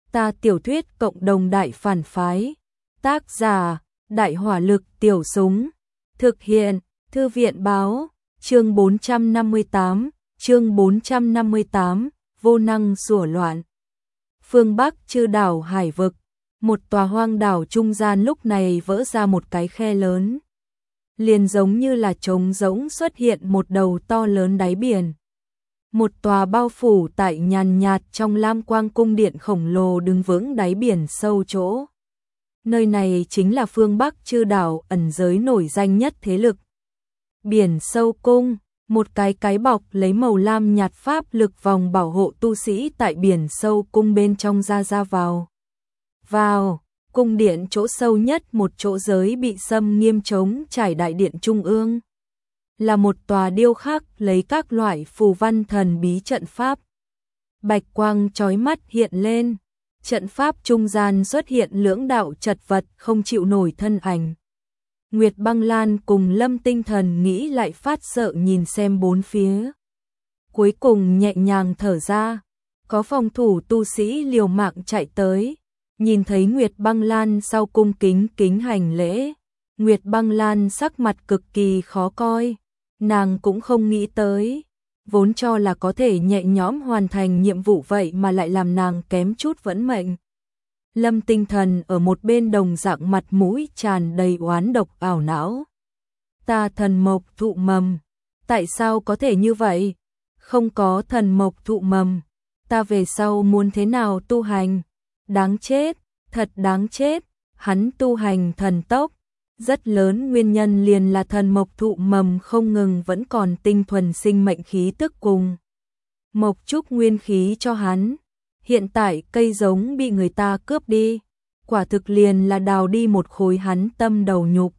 Ta tiểu thuyết cộng đồng đại phản phái. Tác giả, Đại hỏa lực tiểu súng. Thực hiện, Thư viện báo, chương 458, vô năng sủa loạn. Phương Bắc chư đảo hải vực, một tòa hoang đảo trung gian lúc này vỡ ra một cái khe lớn. Liền giống như là trống rỗng xuất hiện một đầu to lớn đáy biển. Một tòa bao phủ tại nhàn nhạt trong lam quang cung điện khổng lồ đứng vững đáy biển sâu chỗ. Nơi này chính là phương Bắc chư đảo ẩn giới nổi danh nhất thế lực. Biển sâu cung, một cái bọc lấy màu lam nhạt pháp lực vòng bảo hộ tu sĩ tại biển sâu cung bên trong ra vào. Vào, cung điện chỗ sâu nhất một chỗ giới bị xâm nghiêm trống trải đại điện trung ương. Là một tòa điêu khắc lấy các loại phù văn thần bí trận pháp. Bạch quang chói mắt hiện lên, trận pháp trung gian xuất hiện lưỡng đạo chật vật không chịu nổi thân ảnh. Nguyệt Băng Lan cùng Lâm Tinh Thần nghĩ lại phát sợ nhìn xem bốn phía. Cuối cùng nhẹ nhàng thở ra, có phòng thủ tu sĩ liều mạng chạy tới, nhìn thấy Nguyệt Băng Lan sau cung kính hành lễ. Nguyệt Băng Lan sắc mặt cực kỳ khó coi, nàng cũng không nghĩ tới, vốn cho là có thể nhẹ nhõm hoàn thành nhiệm vụ vậy mà lại làm nàng kém chút vẫn mệnh. Lâm Tinh Thần ở một bên đồng dạng mặt mũi tràn đầy oán độc ảo não. Ta thần mộc thụ mầm, tại sao có thể như vậy? Không có thần mộc thụ mầm, ta về sau muốn thế nào tu hành? Đáng chết, thật đáng chết, hắn tu hành thần tốc. Rất lớn nguyên nhân liền là thần mộc thụ mầm không ngừng vẫn còn tinh thuần sinh mệnh khí tức cùng mộc trúc nguyên khí cho hắn. Hiện tại cây giống bị người ta cướp đi, quả thực liền là đào đi một khối hắn tâm đầu nhục,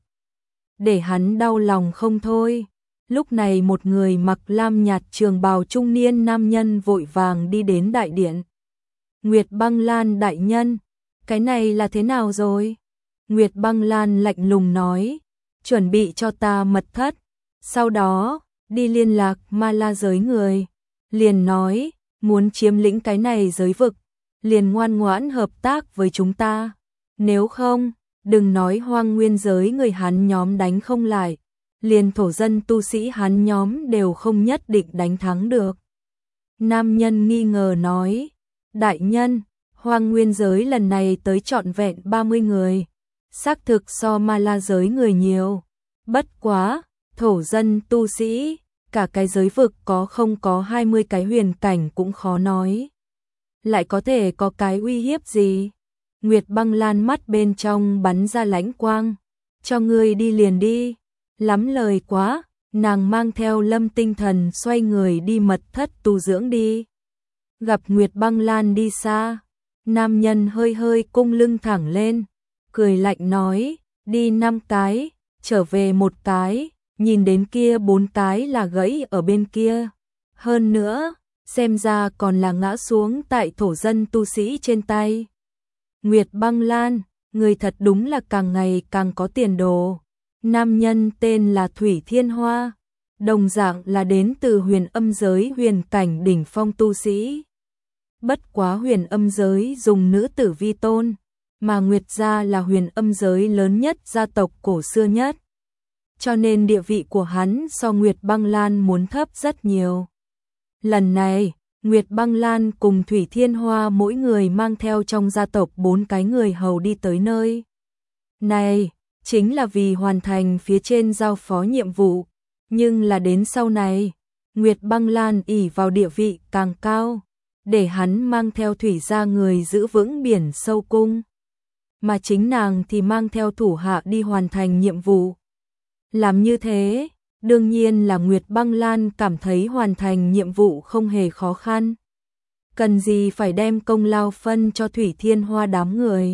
để hắn đau lòng không thôi. Lúc này một người mặc lam nhạt trường bào trung niên nam nhân vội vàng đi đến đại điện. Nguyệt Băng Lan đại nhân, cái này là thế nào rồi? Nguyệt Băng Lan lạnh lùng nói, chuẩn bị cho ta mật thất, sau đó đi liên lạc Ma La giới người. Liền nói, muốn chiếm lĩnh cái này giới vực, liền ngoan ngoãn hợp tác với chúng ta. Nếu không, đừng nói hoang nguyên giới người hắn nhóm đánh không lại, liền thổ dân tu sĩ hắn nhóm đều không nhất định đánh thắng được. Nam nhân nghi ngờ nói, đại nhân, hoang nguyên giới lần này tới trọn vẹn 30 người. Xác thực so Ma La giới người nhiều. Bất quá, thổ dân tu sĩ, cả cái giới vực có không có 20 cái huyền cảnh cũng khó nói. Lại có thể có cái uy hiếp gì? Nguyệt Băng Lan mắt bên trong bắn ra lãnh quang. Cho ngươi đi liền đi. Lắm lời quá, nàng mang theo Lâm Tinh Thần xoay người đi mật thất tu dưỡng đi. Gặp Nguyệt Băng Lan đi xa, nam nhân hơi cung lưng thẳng lên, cười lạnh nói, đi 5 cái, trở về 1 cái, nhìn đến kia 4 cái là gãy ở bên kia. Hơn nữa, xem ra còn là ngã xuống tại thổ dân tu sĩ trên tay. Nguyệt Băng Lan, người thật đúng là càng ngày càng có tiền đồ. Nam nhân tên là Thủy Thiên Hoa, đồng dạng là đến từ huyền âm giới huyền cảnh đỉnh phong tu sĩ. Bất quá huyền âm giới dùng nữ tử vi tôn, mà Nguyệt gia là huyền âm giới lớn nhất gia tộc cổ xưa nhất. Cho nên địa vị của hắn so Nguyệt Băng Lan muốn thấp rất nhiều. Lần này, Nguyệt Băng Lan cùng Thủy Thiên Hoa mỗi người mang theo trong gia tộc 4 cái người hầu đi tới nơi này, chính là vì hoàn thành phía trên giao phó nhiệm vụ. Nhưng là đến sau này, Nguyệt Băng Lan ỷ vào địa vị càng cao, để hắn mang theo thủy gia người giữ vững biển sâu cung, mà chính nàng thì mang theo thủ hạ đi hoàn thành nhiệm vụ. Làm như thế, đương nhiên là Nguyệt Băng Lan cảm thấy hoàn thành nhiệm vụ không hề khó khăn. Cần gì phải đem công lao phân cho Thủy Thiên Hoa đám người.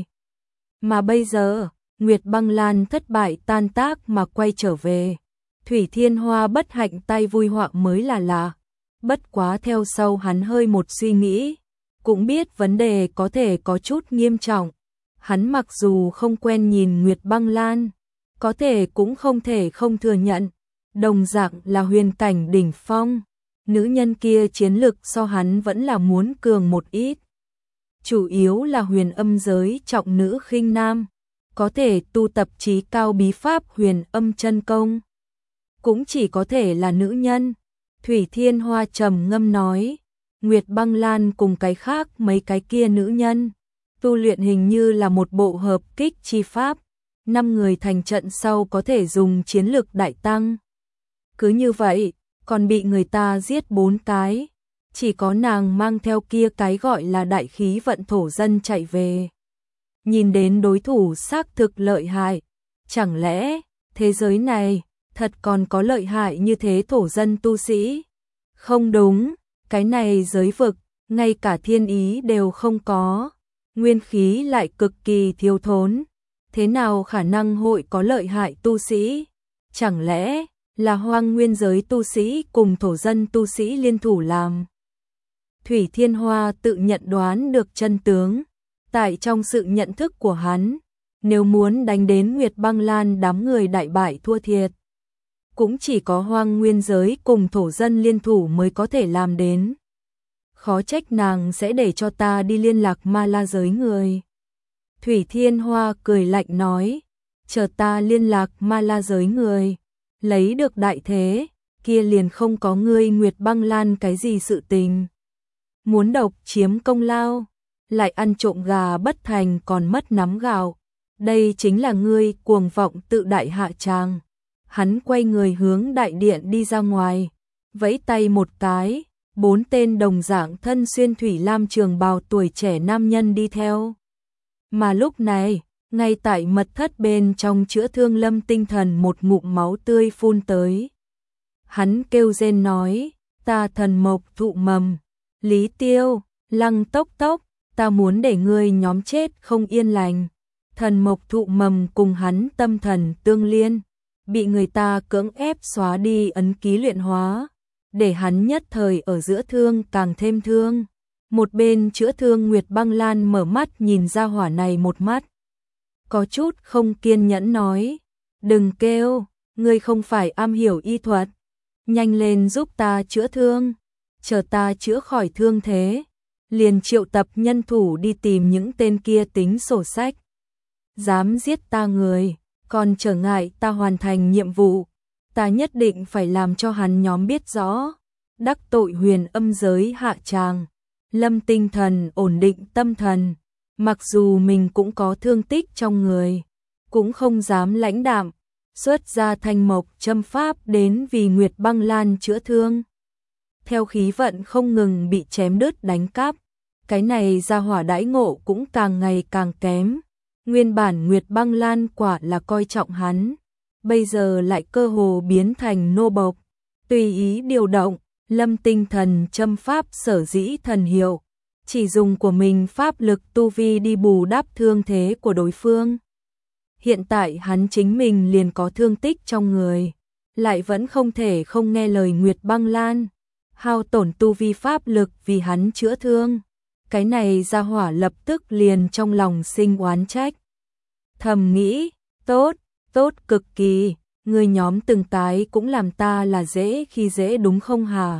Mà bây giờ, Nguyệt Băng Lan thất bại tan tác mà quay trở về. Thủy Thiên Hoa bất hạnh tay vui họa mới là lạ. Bất quá theo sau hắn hơi một suy nghĩ, cũng biết vấn đề có thể có chút nghiêm trọng. Hắn mặc dù không quen nhìn Nguyệt Băng Lan, có thể cũng không thể không thừa nhận, đồng dạng là huyền cảnh đỉnh phong, nữ nhân kia chiến lực so hắn vẫn là muốn cường một ít. chủ yếu là huyền âm giới trọng nữ khinh nam, có thể tu tập trí cao bí pháp huyền âm chân công. Cũng chỉ có thể là nữ nhân. Thủy Thiên Hoa trầm ngâm nói, Nguyệt Băng Lan cùng cái khác mấy cái kia nữ nhân, tu luyện hình như là một bộ hợp kích chi pháp, 5 người thành trận sau có thể dùng chiến lực đại tăng. Cứ như vậy, còn bị người ta giết 4 cái, chỉ có nàng mang theo kia cái gọi là đại khí vận thổ dân chạy về. Nhìn đến đối thủ xác thực lợi hại, chẳng lẽ thế giới này thật còn có lợi hại như thế thổ dân tu sĩ? Không đúng, cái này giới vực, ngay cả thiên ý đều không có, nguyên khí lại cực kỳ thiếu thốn, thế nào khả năng hội có lợi hại tu sĩ? Chẳng lẽ là hoang nguyên giới tu sĩ cùng thổ dân tu sĩ liên thủ làm? Thủy Thiên Hoa tự nhận đoán được chân tướng, tại trong sự nhận thức của hắn, nếu muốn đánh đến Nguyệt Băng Lan đám người đại bại thua thiệt, cũng chỉ có hoang nguyên giới cùng thổ dân liên thủ mới có thể làm đến. Khó trách nàng sẽ để cho ta đi liên lạc ma la giới người. Thủy Thiên Hoa cười lạnh nói, chờ ta liên lạc ma la giới người, lấy được đại thế, kia liền không có ngươi Nguyệt Băng Lan cái gì sự tình. Muốn độc chiếm công lao, lại ăn trộm gà bất thành còn mất nắm gạo, đây chính là ngươi cuồng vọng tự đại hạ tràng. Hắn quay người hướng đại điện đi ra ngoài, vẫy tay một cái, 4 tên đồng dạng thân xuyên thủy lam trường bào tuổi trẻ nam nhân đi theo. Mà lúc này, ngay tại mật thất bên trong chữa thương Lâm Tinh Thần một ngụm máu tươi phun tới. Hắn kêu rên nói, ta thần mộc thụ mầm, Lý Tiêu, Lăng Tốc Tốc, ta muốn để ngươi nhóm chết không yên lành. Thần mộc thụ mầm cùng hắn tâm thần tương liên, bị người ta cưỡng ép xóa đi ấn ký luyện hóa, để hắn nhất thời ở giữa thương càng thêm thương. Một bên chữa thương Nguyệt Băng Lan mở mắt nhìn ra hỏa này một mắt, có chút không kiên nhẫn nói, đừng kêu, ngươi không phải am hiểu y thuật, nhanh lên giúp ta chữa thương, chờ ta chữa khỏi thương thế, liền triệu tập nhân thủ đi tìm những tên kia tính sổ sách. Dám giết ta người, còn trở ngại ta hoàn thành nhiệm vụ, ta nhất định phải làm cho hắn nhóm biết rõ, đắc tội huyền âm giới hạ tràng. Lâm Tinh Thần ổn định tâm thần, mặc dù mình cũng có thương tích trong người, cũng không dám lãnh đạm, xuất ra thanh mộc châm pháp đến vì Nguyệt Băng Lan chữa thương. Theo khí vận không ngừng bị chém đứt đánh cắp, cái này ra hỏa đãi ngộ cũng càng ngày càng kém. Nguyên bản Nguyệt Băng Lan quả là coi trọng hắn, bây giờ lại cơ hồ biến thành nô bộc, tùy ý điều động. Lâm Tinh Thần châm pháp sở dĩ thần hiệu, chỉ dùng của mình pháp lực tu vi đi bù đắp thương thế của đối phương. Hiện tại hắn chính mình liền có thương tích trong người, lại vẫn không thể không nghe lời Nguyệt Băng Lan, hao tổn tu vi pháp lực vì hắn chữa thương. Cái này ra hỏa lập tức liền trong lòng sinh oán trách. Thầm nghĩ, tốt, tốt cực kỳ. Người nhóm từng cái cũng làm ta là dễ khi dễ đúng không hả?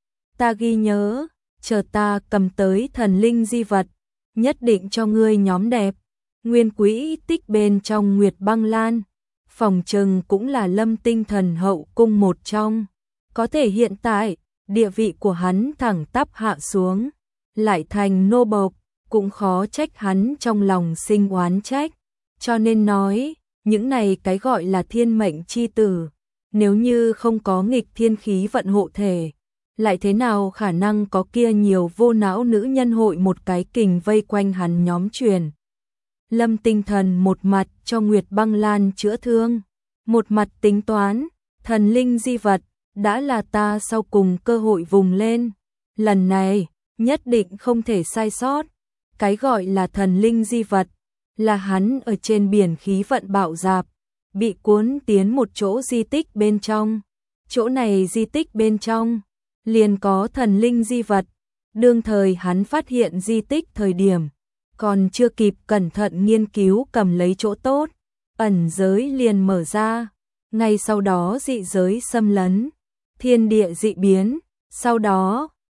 Ta ghi nhớ, chờ ta cầm tới thần linh di vật, nhất định cho ngươi nhóm đẹp. Nguyên quỹ tích bên trong Nguyệt Băng Lan, phòng trừng cũng là Lâm Tinh Thần hậu cung một trong. Có thể hiện tại, địa vị của hắn thẳng tắp hạ xuống, lại thành nô bộc, cũng khó trách hắn trong lòng sinh oán trách. Cho nên nói, những này cái gọi là thiên mệnh chi tử, nếu như không có nghịch thiên khí vận hộ thể, lại thế nào khả năng có kia nhiều vô não nữ nhân hội một cái kình vây quanh hắn nhóm truyền. Lâm Tinh Thần một mặt cho Nguyệt Băng Lan chữa thương, một mặt tính toán, thần linh di vật, đã là ta sau cùng cơ hội vùng lên. Lần này, nhất định không thể sai sót. Cái gọi là thần linh di vật, là hắn ở trên biển khí vận bạo dạp, bị cuốn tiến một chỗ di tích bên trong. Chỗ này di tích bên trong, liền có thần linh di vật. Đương thời hắn phát hiện di tích thời điểm, còn chưa kịp cẩn thận nghiên cứu cầm lấy chỗ tốt, ẩn giới liền mở ra. Ngay sau đó dị giới xâm lấn, thiên địa dị biến, sau đó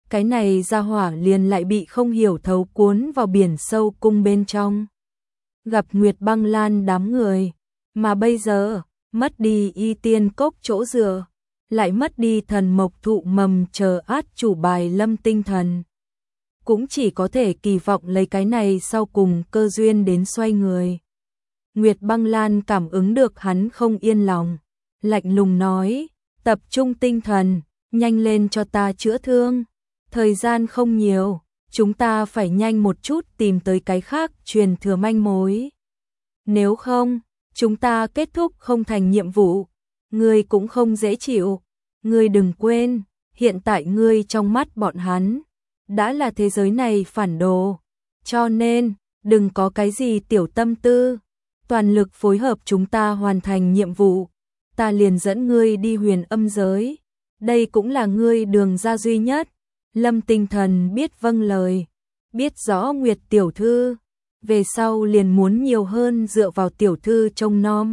cái này ra hỏa liền lại bị không hiểu thấu cuốn vào biển sâu cung bên trong. Gặp Nguyệt Băng Lan đám người, mà bây giờ, mất đi y tiên cốc chỗ dựa, lại mất đi thần mộc thụ mầm chờ át chủ bài lâm tinh thần. Cũng chỉ có thể kỳ vọng lấy cái này sau cùng cơ duyên đến xoay người. Nguyệt Băng Lan cảm ứng được hắn không yên lòng, lạnh lùng nói, tập trung tinh thần, nhanh lên cho ta chữa thương. Thời gian không nhiều, chúng ta phải nhanh một chút tìm tới cái khác truyền thừa manh mối. Nếu không, chúng ta kết thúc không thành nhiệm vụ, ngươi cũng không dễ chịu. Ngươi đừng quên, hiện tại ngươi trong mắt bọn hắn đã là thế giới này phản đồ, cho nên đừng có cái gì tiểu tâm tư, toàn lực phối hợp chúng ta hoàn thành nhiệm vụ, ta liền dẫn ngươi đi huyền âm giới, đây cũng là ngươi đường ra duy nhất. Lâm Tinh Thần biết vâng lời, biết rõ Nguyệt tiểu thư, về sau liền muốn nhiều hơn dựa vào tiểu thư trông nom.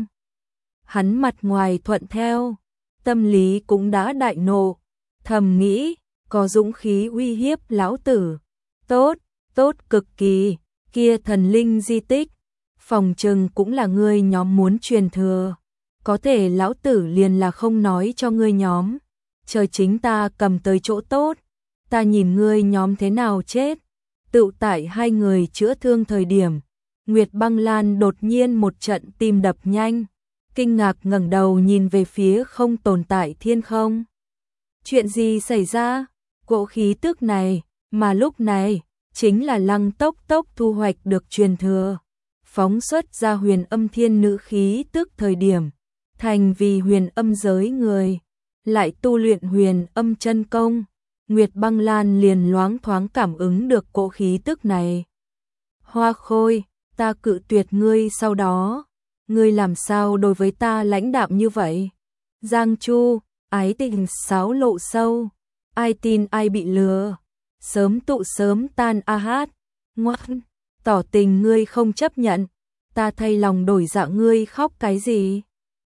Hắn mặt ngoài thuận theo, tâm lý cũng đã đại nộ, thầm nghĩ, có dũng khí uy hiếp lão tử. Tốt, tốt cực kỳ, kia thần linh di tích, phòng trừng cũng là ngươi nhóm muốn truyền thừa. Có thể lão tử liền là không nói cho ngươi nhóm, chờ chính ta cầm tới chỗ tốt, ta nhìn ngươi nhóm thế nào chết. Tự tại hai người chữa thương thời điểm, Nguyệt Băng Lan đột nhiên một trận tim đập nhanh, kinh ngạc ngẩng đầu nhìn về phía không tồn tại thiên không. Chuyện gì xảy ra? Cỗ khí tức này, mà lúc này, chính là Lăng Tốc Tốc thu hoạch được truyền thừa, phóng xuất ra huyền âm thiên nữ khí tức thời điểm, thành vì huyền âm giới người, lại tu luyện huyền âm chân công. Nguyệt Băng Lan liền loáng thoáng cảm ứng được cỗ khí tức này. Hoa Khôi, ta cự tuyệt ngươi sau đó, ngươi làm sao đối với ta lãnh đạm như vậy? Giang Chu, ái tình xáo lộ sâu, ai tin ai bị lừa, sớm tụ sớm tan a hát, ngoan, tỏ tình ngươi không chấp nhận, ta thay lòng đổi dạ ngươi khóc cái gì?